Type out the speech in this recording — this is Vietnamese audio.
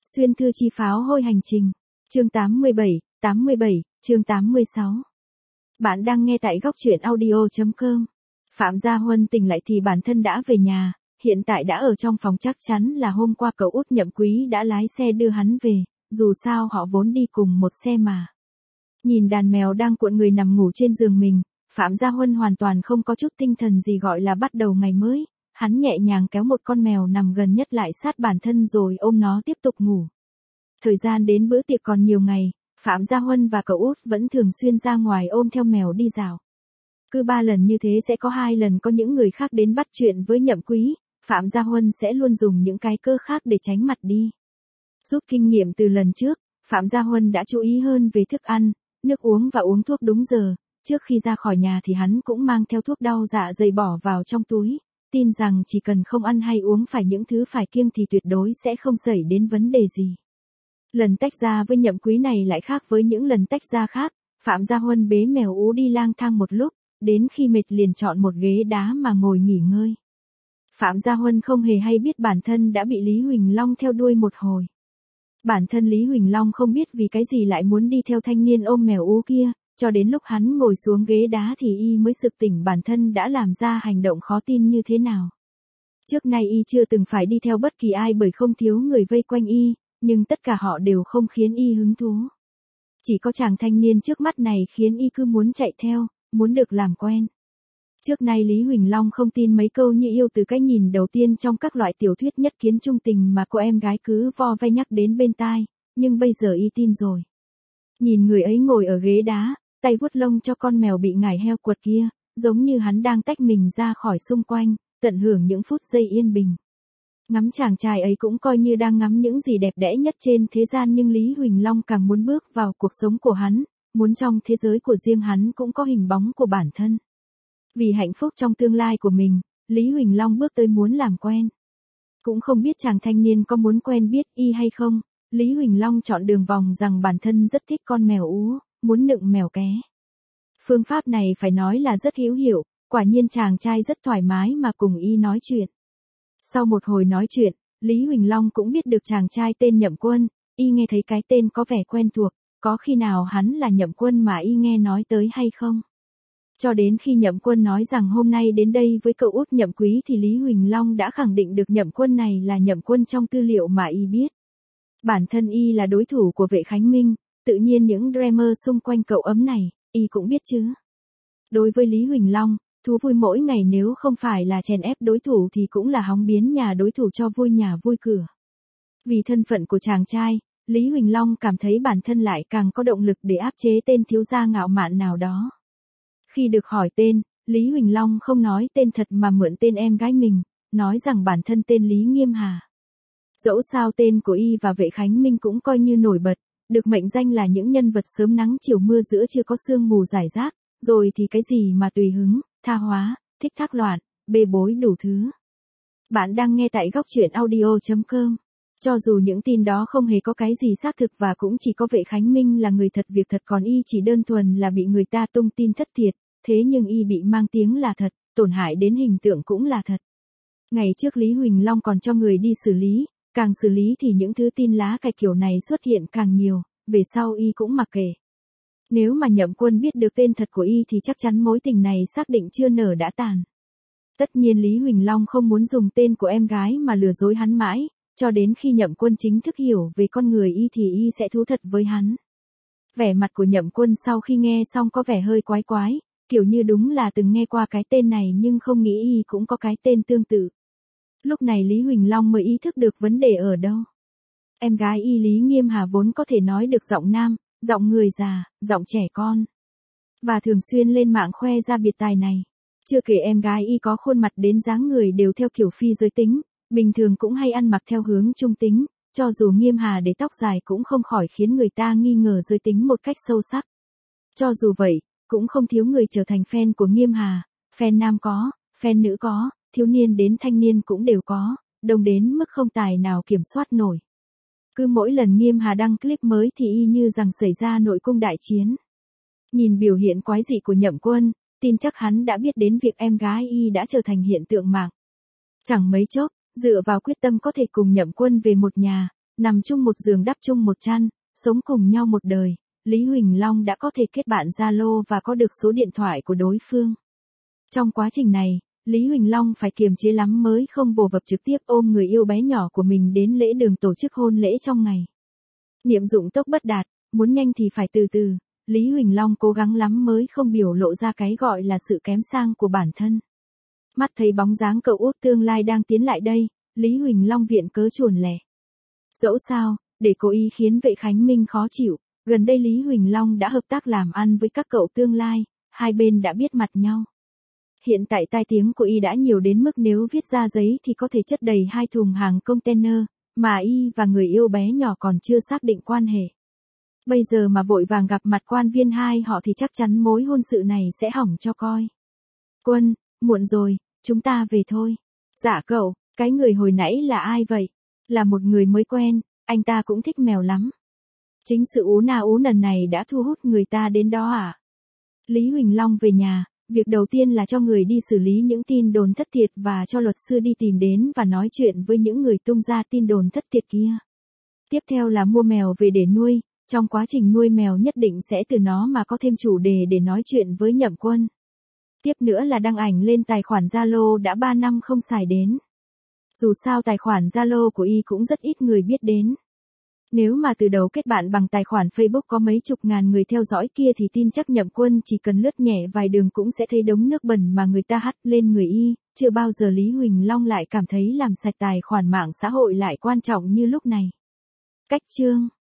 Xuyên thư chi pháo hôi hành trình. Chương 87, chương 86. Bạn đang nghe tại góc truyện audio.com. Phạm Gia Huân tỉnh lại thì bản thân đã về nhà, hiện tại đã ở trong phòng, chắc chắn là hôm qua cậu út Nhậm Quý đã lái xe đưa hắn về, dù sao họ vốn đi cùng một xe mà. Nhìn đàn mèo đang cuộn người nằm ngủ trên giường mình, Phạm Gia Huân hoàn toàn không có chút tinh thần gì gọi là bắt đầu ngày mới. Hắn nhẹ nhàng kéo một con mèo nằm gần nhất lại sát bản thân rồi ôm nó tiếp tục ngủ. Thời gian đến bữa tiệc còn nhiều ngày, Phạm Gia Huân và cậu út vẫn thường xuyên ra ngoài ôm theo mèo đi dạo. Cứ 3 lần như thế sẽ có 2 lần có những người khác đến bắt chuyện với Nhậm Quý, Phạm Gia Huân sẽ luôn dùng những cái cơ khác để tránh mặt đi. Rút kinh nghiệm từ lần trước, Phạm Gia Huân đã chú ý hơn về thức ăn, nước uống và uống thuốc đúng giờ. Trước khi ra khỏi nhà thì hắn cũng mang theo thuốc đau dạ dày bỏ vào trong túi, tin rằng chỉ cần không ăn hay uống phải những thứ phải kiêng thì tuyệt đối sẽ không xảy đến vấn đề gì. Lần tách ra với Nhậm Quý này lại khác với những lần tách ra khác, Phạm Gia Huân bế mèo ú đi lang thang một lúc, đến khi mệt liền chọn một ghế đá mà ngồi nghỉ ngơi. Phạm Gia Huân không hề hay biết bản thân đã bị Lý Huỳnh Long theo đuôi một hồi. Bản thân Lý Huỳnh Long không biết vì cái gì lại muốn đi theo thanh niên ôm mèo ú kia, cho đến lúc hắn ngồi xuống ghế đá thì y mới sực tỉnh bản thân đã làm ra hành động khó tin như thế nào. Trước nay y chưa từng phải đi theo bất kỳ ai bởi không thiếu người vây quanh y, nhưng tất cả họ đều không khiến y hứng thú. Chỉ có chàng thanh niên trước mắt này khiến y cứ muốn chạy theo, muốn được làm quen. Trước nay Lý Huỳnh Long không tin mấy câu như yêu từ cái nhìn đầu tiên trong các loại tiểu thuyết nhất kiến trung tình mà cô em gái cứ vo ve nhắc đến bên tai, nhưng bây giờ y tin rồi. Nhìn người ấy ngồi ở ghế đá, tay vuốt lông cho con mèo bị ngải heo quật kia, giống như hắn đang tách mình ra khỏi xung quanh, tận hưởng những phút giây yên bình. Ngắm chàng trai ấy cũng coi như đang ngắm những gì đẹp đẽ nhất trên thế gian, nhưng Lý Huỳnh Long càng muốn bước vào cuộc sống của hắn, muốn trong thế giới của riêng hắn cũng có hình bóng của bản thân. Vì hạnh phúc trong tương lai của mình, Lý Huỳnh Long bước tới muốn làm quen. Cũng không biết chàng thanh niên có muốn quen biết y hay không, Lý Huỳnh Long chọn đường vòng rằng bản thân rất thích con mèo ú, muốn nựng mèo ké. Phương pháp này phải nói là rất hữu hiệu, quả nhiên chàng trai rất thoải mái mà cùng y nói chuyện. Sau một hồi nói chuyện, Lý Huỳnh Long cũng biết được chàng trai tên Nhậm Quân, y nghe thấy cái tên có vẻ quen thuộc, có khi nào hắn là Nhậm Quân mà y nghe nói tới hay không? Cho đến khi Nhậm Quân nói rằng hôm nay đến đây với cậu út Nhậm Quý thì Lý Huỳnh Long đã khẳng định được Nhậm Quân này là Nhậm Quân trong tư liệu mà y biết. Bản thân y là đối thủ của Vệ Khánh Minh, tự nhiên những drama xung quanh cậu ấm này, y cũng biết chứ. Đối với Lý Huỳnh Long, thú vui mỗi ngày nếu không phải là chèn ép đối thủ thì cũng là hóng biến nhà đối thủ cho vui nhà vui cửa. Vì thân phận của chàng trai, Lý Huỳnh Long cảm thấy bản thân lại càng có động lực để áp chế tên thiếu gia ngạo mạn nào đó. Khi được hỏi tên, Lý Huỳnh Long không nói tên thật mà mượn tên em gái mình, nói rằng bản thân tên Lý Nghiêm Hà. Dẫu sao tên của y và Vệ Khánh Minh cũng coi như nổi bật, được mệnh danh là những nhân vật sớm nắng chiều mưa giữa chưa có sương mù rải rác, rồi thì cái gì mà tùy hứng, tha hóa, thích thác loạn, bê bối đủ thứ. Bạn đang nghe tại góc truyện audio.com. Cho dù những tin đó không hề có cái gì xác thực và cũng chỉ có Vệ Khánh Minh là người thật việc thật, còn y chỉ đơn thuần là bị người ta tung tin thất thiệt, thế nhưng y bị mang tiếng là thật, tổn hại đến hình tượng cũng là thật. Ngày trước Lý Huỳnh Long còn cho người đi xử lý, càng xử lý thì những thứ tin lá cải kiểu này xuất hiện càng nhiều, về sau y cũng mặc kệ. Nếu mà Nhậm Quân biết được tên thật của y thì chắc chắn mối tình này xác định chưa nở đã tàn. Tất nhiên Lý Huỳnh Long không muốn dùng tên của em gái mà lừa dối hắn mãi, cho đến khi Nhậm Quân chính thức hiểu về con người y thì y sẽ thú thật với hắn. Vẻ mặt của Nhậm Quân sau khi nghe xong có vẻ hơi quái quái, kiểu như đúng là từng nghe qua cái tên này nhưng không nghĩ y cũng có cái tên tương tự. Lúc này Lý Huỳnh Long mới ý thức được vấn đề ở đâu. Em gái y Lý Nghiêm Hà vốn có thể nói được giọng nam, giọng người già, giọng trẻ con. Và thường xuyên lên mạng khoe ra biệt tài này. Chưa kể em gái y có khuôn mặt đến dáng người đều theo kiểu phi giới tính, bình thường cũng hay ăn mặc theo hướng trung tính, cho dù Nghiêm Hà để tóc dài cũng không khỏi khiến người ta nghi ngờ giới tính một cách sâu sắc. Cho dù vậy, cũng không thiếu người trở thành fan của Nghiêm Hà, fan nam có, fan nữ có, thiếu niên đến thanh niên cũng đều có, đông đến mức không tài nào kiểm soát nổi. Cứ mỗi lần Nghiêm Hà đăng clip mới thì y như rằng xảy ra nội cung đại chiến. Nhìn biểu hiện quái dị của Nhậm Quân, tin chắc hắn đã biết đến việc em gái y đã trở thành hiện tượng mạng. Chẳng mấy chốc, dựa vào quyết tâm có thể cùng Nhậm Quân về một nhà, nằm chung một giường đắp chung một chăn, sống cùng nhau một đời, Lý Huỳnh Long đã có thể kết bạn Zalo và có được số điện thoại của đối phương. Trong quá trình này, Lý Huỳnh Long phải kiềm chế lắm mới không vồ vập trực tiếp ôm người yêu bé nhỏ của mình đến lễ đường tổ chức hôn lễ trong ngày. Niệm dụng tốc bất đạt, muốn nhanh thì phải từ từ, Lý Huỳnh Long cố gắng lắm mới không biểu lộ ra cái gọi là sự kém sang của bản thân. Mắt thấy bóng dáng cậu út tương lai đang tiến lại đây, Lý Huỳnh Long viện cớ chuồn lẻ. Dẫu sao, để cố ý khiến Vệ Khánh Minh khó chịu, gần đây Lý Huỳnh Long đã hợp tác làm ăn với các cậu tương lai, hai bên đã biết mặt nhau. Hiện tại tai tiếng của y đã nhiều đến mức nếu viết ra giấy thì có thể chất đầy 2 thùng hàng container, mà y và người yêu bé nhỏ còn chưa xác định quan hệ. Bây giờ mà vội vàng gặp mặt quan viên hai họ thì chắc chắn mối hôn sự này sẽ hỏng cho coi. Quân, muộn rồi, chúng ta về thôi. Dạ cậu, cái người hồi nãy là ai vậy? Là một người mới quen, anh ta cũng thích mèo lắm. Chính sự ú na ú nần này đã thu hút người ta đến đó à? Lý Huỳnh Long về nhà, việc đầu tiên là cho người đi xử lý những tin đồn thất thiệt và cho luật sư đi tìm đến và nói chuyện với những người tung ra tin đồn thất thiệt kia. Tiếp theo là mua mèo về để nuôi, trong quá trình nuôi mèo nhất định sẽ từ nó mà có thêm chủ đề để nói chuyện với Nhậm Quân. Tiếp nữa là đăng ảnh lên tài khoản Zalo đã 3 năm không xài đến. Dù sao tài khoản Zalo của y cũng rất ít người biết đến. Nếu mà từ đầu kết bạn bằng tài khoản Facebook có mấy chục ngàn người theo dõi kia thì tin chắc Nhậm Quân chỉ cần lướt nhẹ vài đường cũng sẽ thấy đống nước bẩn mà người ta hắt lên người y, chưa bao giờ Lý Huỳnh Long lại cảm thấy làm sạch tài khoản mạng xã hội lại quan trọng như lúc này. Cách chương